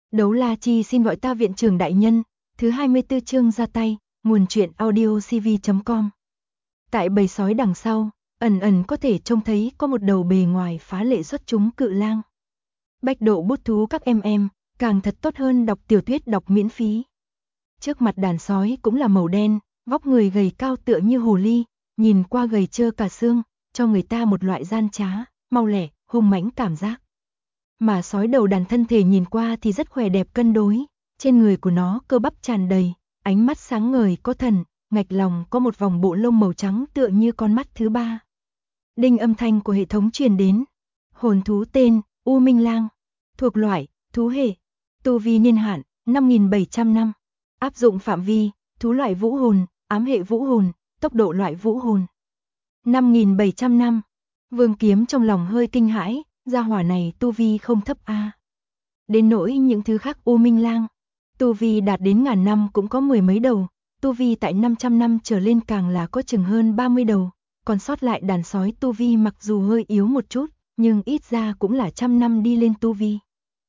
Đấu La Chi xin gọi ta viện trưởng đại nhân, thứ 24 chương ra tay, nguồn truyện audio cv.com. Tại bầy sói đằng sau, ẩn ẩn có thể trông thấy có một đầu bề ngoài phá lệ xuất chúng cự lang. Bách độ bút thú các em, càng thật tốt hơn đọc tiểu thuyết đọc miễn phí. Trước mặt đàn sói cũng là màu đen, vóc người gầy cao tựa như hồ ly, nhìn qua gầy trơ cả xương, cho người ta một loại gian trá, mau lẻ, hung mãnh cảm giác. Mà sói đầu đàn thân thể nhìn qua thì rất khỏe đẹp cân đối, trên người của nó cơ bắp tràn đầy, ánh mắt sáng ngời có thần, ngạch lòng có một vòng bộ lông màu trắng tựa như con mắt thứ ba. Đinh âm thanh của hệ thống truyền đến. Hồn thú tên, U Minh Lang. Thuộc loại, thú hệ. Tu vi niên hạn, 5.700 năm. Áp dụng phạm vi, thú loại vũ hồn, ám hệ vũ hồn, tốc độ loại vũ hồn. 5.700 năm. Vương Kiếm trong lòng hơi kinh hãi, gia hỏa này tu vi không thấp a. Đến nỗi những thứ khác U Minh Lang, tu vi đạt đến ngàn năm cũng có mười mấy đầu, tu vi tại 500 năm trở lên càng là có chừng hơn 30 đầu, còn sót lại đàn sói tu vi mặc dù hơi yếu một chút, nhưng ít ra cũng là trăm năm đi lên tu vi.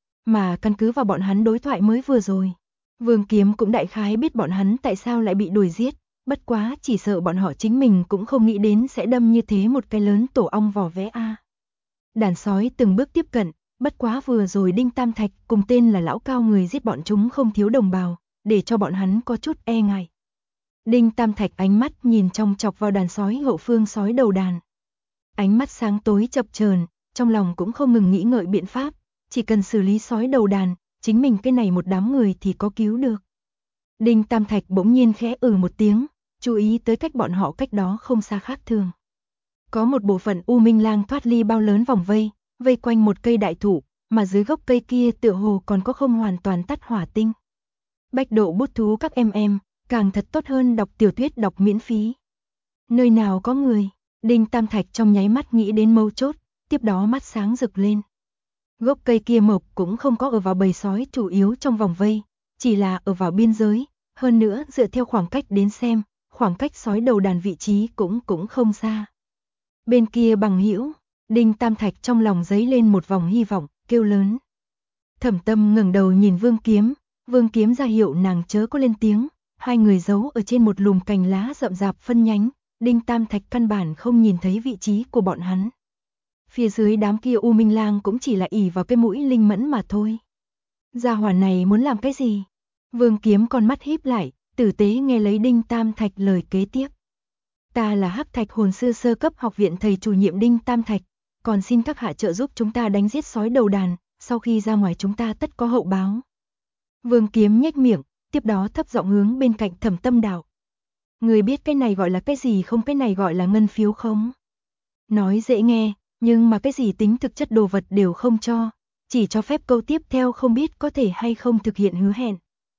Mà căn cứ vào bọn hắn đối thoại mới vừa rồi, Vương Kiếm cũng đại khái biết bọn hắn tại sao lại bị đuổi giết, bất quá chỉ sợ bọn họ chính mình cũng không nghĩ đến sẽ đâm như thế một cái lớn tổ ong vỏ vẽ a. Đàn sói từng bước tiếp cận, bất quá vừa rồi Đinh Tam Thạch cùng tên là lão cao người giết bọn chúng không thiếu đồng bào, để cho bọn hắn có chút e ngại. Đinh Tam Thạch ánh mắt nhìn trong chọc vào đàn sói hậu phương sói đầu đàn. Ánh mắt sáng tối chập chờn, trong lòng cũng không ngừng nghĩ ngợi biện pháp, chỉ cần xử lý sói đầu đàn, chính mình cái này một đám người thì có cứu được. Đinh Tam Thạch bỗng nhiên khẽ một tiếng, chú ý tới cách bọn họ cách đó không xa khác thường. Có một bộ phận U Minh Lang thoát ly bao lớn vòng vây, vây quanh một cây đại thụ, mà dưới gốc cây kia tựa hồ còn có không hoàn toàn tắt hỏa tinh. Bách độ bút thú các em, càng thật tốt hơn đọc tiểu thuyết đọc miễn phí. Nơi nào có người, Đinh Tam Thạch trong nháy mắt nghĩ đến mấu chốt, tiếp đó mắt sáng rực lên. Gốc cây kia mộc cũng không có ở vào bầy sói chủ yếu trong vòng vây, chỉ là ở vào biên giới, hơn nữa dựa theo khoảng cách đến xem, khoảng cách sói đầu đàn vị trí cũng không xa. Bên kia bằng hữu, Đinh Tam Thạch trong lòng dấy lên một vòng hy vọng, kêu lớn. Thẩm Tâm ngẩng đầu nhìn Vương Kiếm ra hiệu nàng chớ có lên tiếng, hai người giấu ở trên một lùm cành lá rậm rạp phân nhánh, Đinh Tam Thạch căn bản không nhìn thấy vị trí của bọn hắn. Phía dưới đám kia U Minh Lang cũng chỉ là ỷ vào cái mũi linh mẫn mà thôi. Gia hỏa này muốn làm cái gì? Vương Kiếm con mắt híp lại, tử tế nghe lấy Đinh Tam Thạch lời kế tiếp. Ta là Hắc Thạch hồn sư sơ cấp học viện thầy chủ nhiệm Đinh Tam Thạch, còn xin các hạ trợ giúp chúng ta đánh giết sói đầu đàn, sau khi ra ngoài chúng ta tất có hậu báo. Vương Kiếm nhếch miệng, tiếp đó thấp giọng hướng bên cạnh Thẩm Tâm đạo. Người biết cái này gọi là cái gì không, cái này gọi là ngân phiếu không? Nói dễ nghe, nhưng mà cái gì tính thực chất đồ vật đều không cho, chỉ cho phép câu tiếp theo không biết có thể hay không thực hiện hứa hẹn.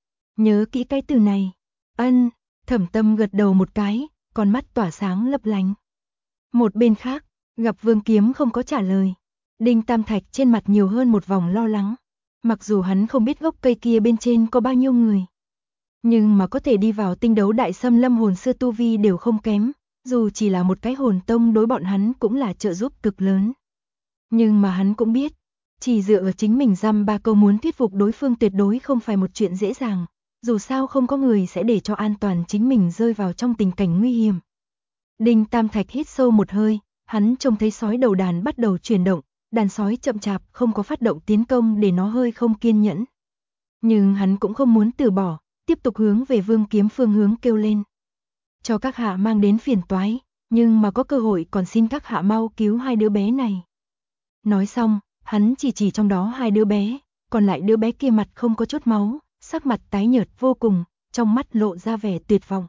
Nhớ kỹ cái từ này. Ân, Thẩm Tâm gật đầu một cái, con mắt tỏa sáng lấp lánh. Một bên khác, gặp Vương Kiếm không có trả lời, Đinh Tam Thạch trên mặt nhiều hơn một vòng lo lắng. Mặc dù hắn không biết gốc cây kia bên trên có bao nhiêu người, nhưng mà có thể đi vào tinh đấu đại xâm lâm hồn sư tu vi đều không kém, dù chỉ là một cái hồn tông đối bọn hắn cũng là trợ giúp cực lớn. Nhưng mà hắn cũng biết, chỉ dựa ở chính mình dăm ba câu muốn thuyết phục đối phương tuyệt đối không phải một chuyện dễ dàng, dù sao không có người sẽ để cho an toàn chính mình rơi vào trong tình cảnh nguy hiểm. Đinh Tam Thạch hít sâu một hơi, hắn trông thấy sói đầu đàn bắt đầu chuyển động, đàn sói chậm chạp không có phát động tiến công để nó hơi không kiên nhẫn. Nhưng hắn cũng không muốn từ bỏ, tiếp tục hướng về Vương Kiếm phương hướng kêu lên. Cho các hạ mang đến phiền toái, nhưng mà có cơ hội còn xin các hạ mau cứu hai đứa bé này. Nói xong, hắn chỉ trong đó hai đứa bé, còn lại đứa bé kia mặt không có chút máu, sắc mặt tái nhợt vô cùng, trong mắt lộ ra vẻ tuyệt vọng.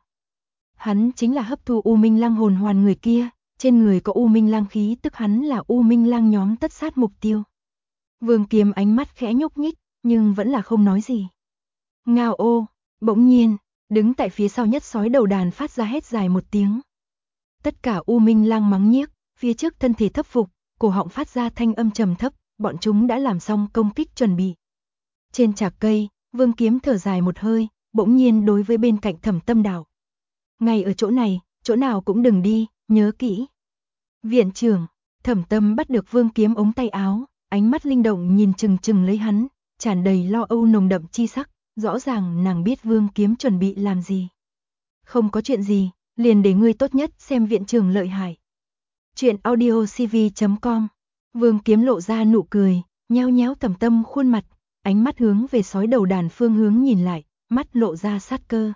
Hắn chính là hấp thu U Minh Lang hồn hoàn người kia, trên người có U Minh Lang khí tức hắn là U Minh Lang nhóm tất sát mục tiêu. Vương Kiếm ánh mắt khẽ nhúc nhích, nhưng vẫn là không nói gì. Ngao ô, bỗng nhiên, đứng tại phía sau nhất sói đầu đàn phát ra hét dài một tiếng. Tất cả U Minh Lang mắng nhiếc, phía trước thân thể thấp phục, cổ họng phát ra thanh âm trầm thấp, bọn chúng đã làm xong công kích chuẩn bị. Trên trạc cây, Vương Kiếm thở dài một hơi, bỗng nhiên đối với bên cạnh Thẩm Tâm đạo. Ngay ở chỗ này, chỗ nào cũng đừng đi, nhớ kỹ. Viện trưởng, Thẩm Tâm bắt được Vương Kiếm ống tay áo, ánh mắt linh động nhìn chừng chừng lấy hắn, tràn đầy lo âu nồng đậm chi sắc, rõ ràng nàng biết Vương Kiếm chuẩn bị làm gì. Không có chuyện gì, liền để ngươi tốt nhất xem viện trưởng lợi hại. Chuyện audiocv.com. Vương Kiếm lộ ra nụ cười, nheo nhéo Tầm Tâm khuôn mặt, ánh mắt hướng về sói đầu đàn phương hướng nhìn lại, mắt lộ ra sát cơ.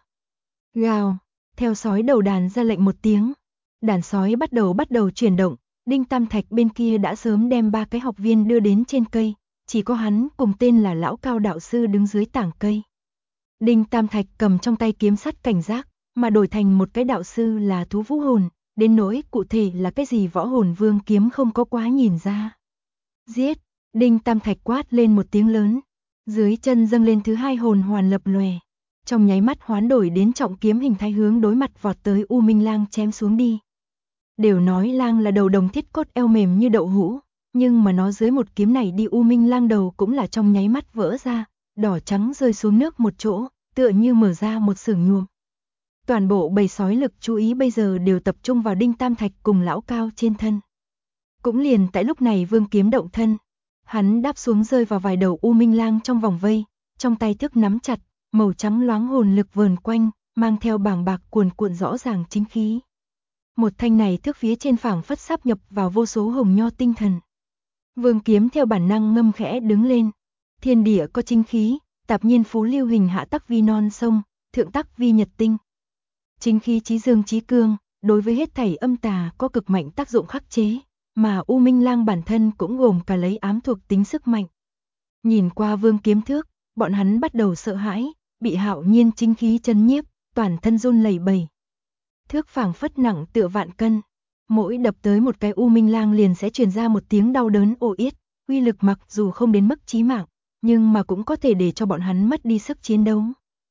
Gào, theo sói đầu đàn ra lệnh một tiếng, đàn sói bắt đầu chuyển động, Đinh Tam Thạch bên kia đã sớm đem 3 cái học viên đưa đến trên cây, chỉ có hắn cùng tên là Lão Cao đạo sư đứng dưới tảng cây. Đinh Tam Thạch cầm trong tay kiếm sắt cảnh giác, mà đổi thành một cái đạo sư là thú vũ hồn, đến nỗi cụ thể là cái gì võ hồn Vương Kiếm không có quá nhìn ra. Giết, Đinh Tam Thạch quát lên một tiếng lớn, dưới chân dâng lên thứ 2 hồn hoàn lập lòe, trong nháy mắt hoán đổi đến trọng kiếm hình thái hướng đối mặt vọt tới U Minh Lang chém xuống đi. Đều nói lang là đầu đồng thiết cốt eo mềm như đậu hũ, nhưng mà nó dưới một kiếm này đi U Minh Lang đầu cũng là trong nháy mắt vỡ ra, đỏ trắng rơi xuống nước một chỗ, tựa như mở ra một xưởng nhuộm. Toàn bộ bầy sói lực chú ý bây giờ đều tập trung vào Đinh Tam Thạch cùng Lão Cao trên thân. Cũng liền tại lúc này Vương Kiếm động thân, hắn đáp xuống rơi vào vài đầu U Minh Lang trong vòng vây, trong tay thước nắm chặt, màu trắng loáng hồn lực vờn quanh, mang theo bàng bạc cuồn cuộn rõ ràng chính khí. Một thanh này thước phía trên phảng phất sáp nhập vào vô số hồng nho tinh thần. Vương Kiếm theo bản năng ngâm khẽ đứng lên. Thiên địa có chính khí, tạp nhiên phú lưu hình hạ tắc vi non sông, thượng tắc vi nhật tinh. Chính khí chí dương chí cương, đối với hết thảy âm tà có cực mạnh tác dụng khắc chế, mà U Minh Lang bản thân cũng gồm cả lấy ám thuộc tính sức mạnh. Nhìn qua Vương Kiếm thước, bọn hắn bắt đầu sợ hãi, bị hạo nhiên chính khí chấn nhiếp, toàn thân run lẩy bẩy. Thước phảng phất nặng tựa vạn cân, mỗi đập tới một cái U Minh Lang liền sẽ truyền ra một tiếng đau đớn ồ yết, uy lực mặc dù không đến mức chí mạng, nhưng mà cũng có thể để cho bọn hắn mất đi sức chiến đấu.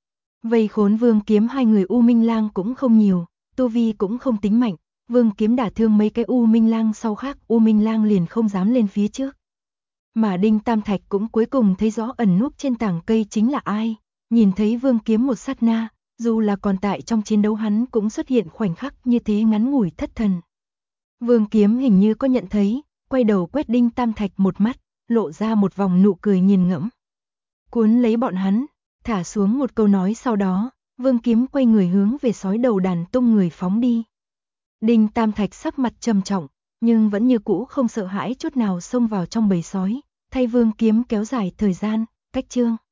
Vây khốn Vương Kiếm 2 người U Minh Lang cũng không nhiều, tu vi cũng không tính mạnh, Vương Kiếm đả thương mấy cái U Minh Lang sau khác U Minh Lang liền không dám lên phía trước. Mà Đinh Tam Thạch cũng cuối cùng thấy rõ ẩn núp trên tảng cây chính là ai, nhìn thấy Vương Kiếm một sát na, dù là còn tại trong chiến đấu hắn cũng xuất hiện khoảnh khắc như thế ngắn ngủi thất thần. Vương Kiếm hình như có nhận thấy, quay đầu quét Đinh Tam Thạch một mắt, lộ ra một vòng nụ cười nghiền ngẫm. Cuốn lấy bọn hắn, thả xuống một câu nói sau đó, Vương Kiếm quay người hướng về sói đầu đàn tung người phóng đi. Đinh Tam Thạch sắc mặt trầm trọng, nhưng vẫn như cũ không sợ hãi chút nào xông vào trong bầy sói, thay Vương Kiếm kéo dài thời gian, cách chương.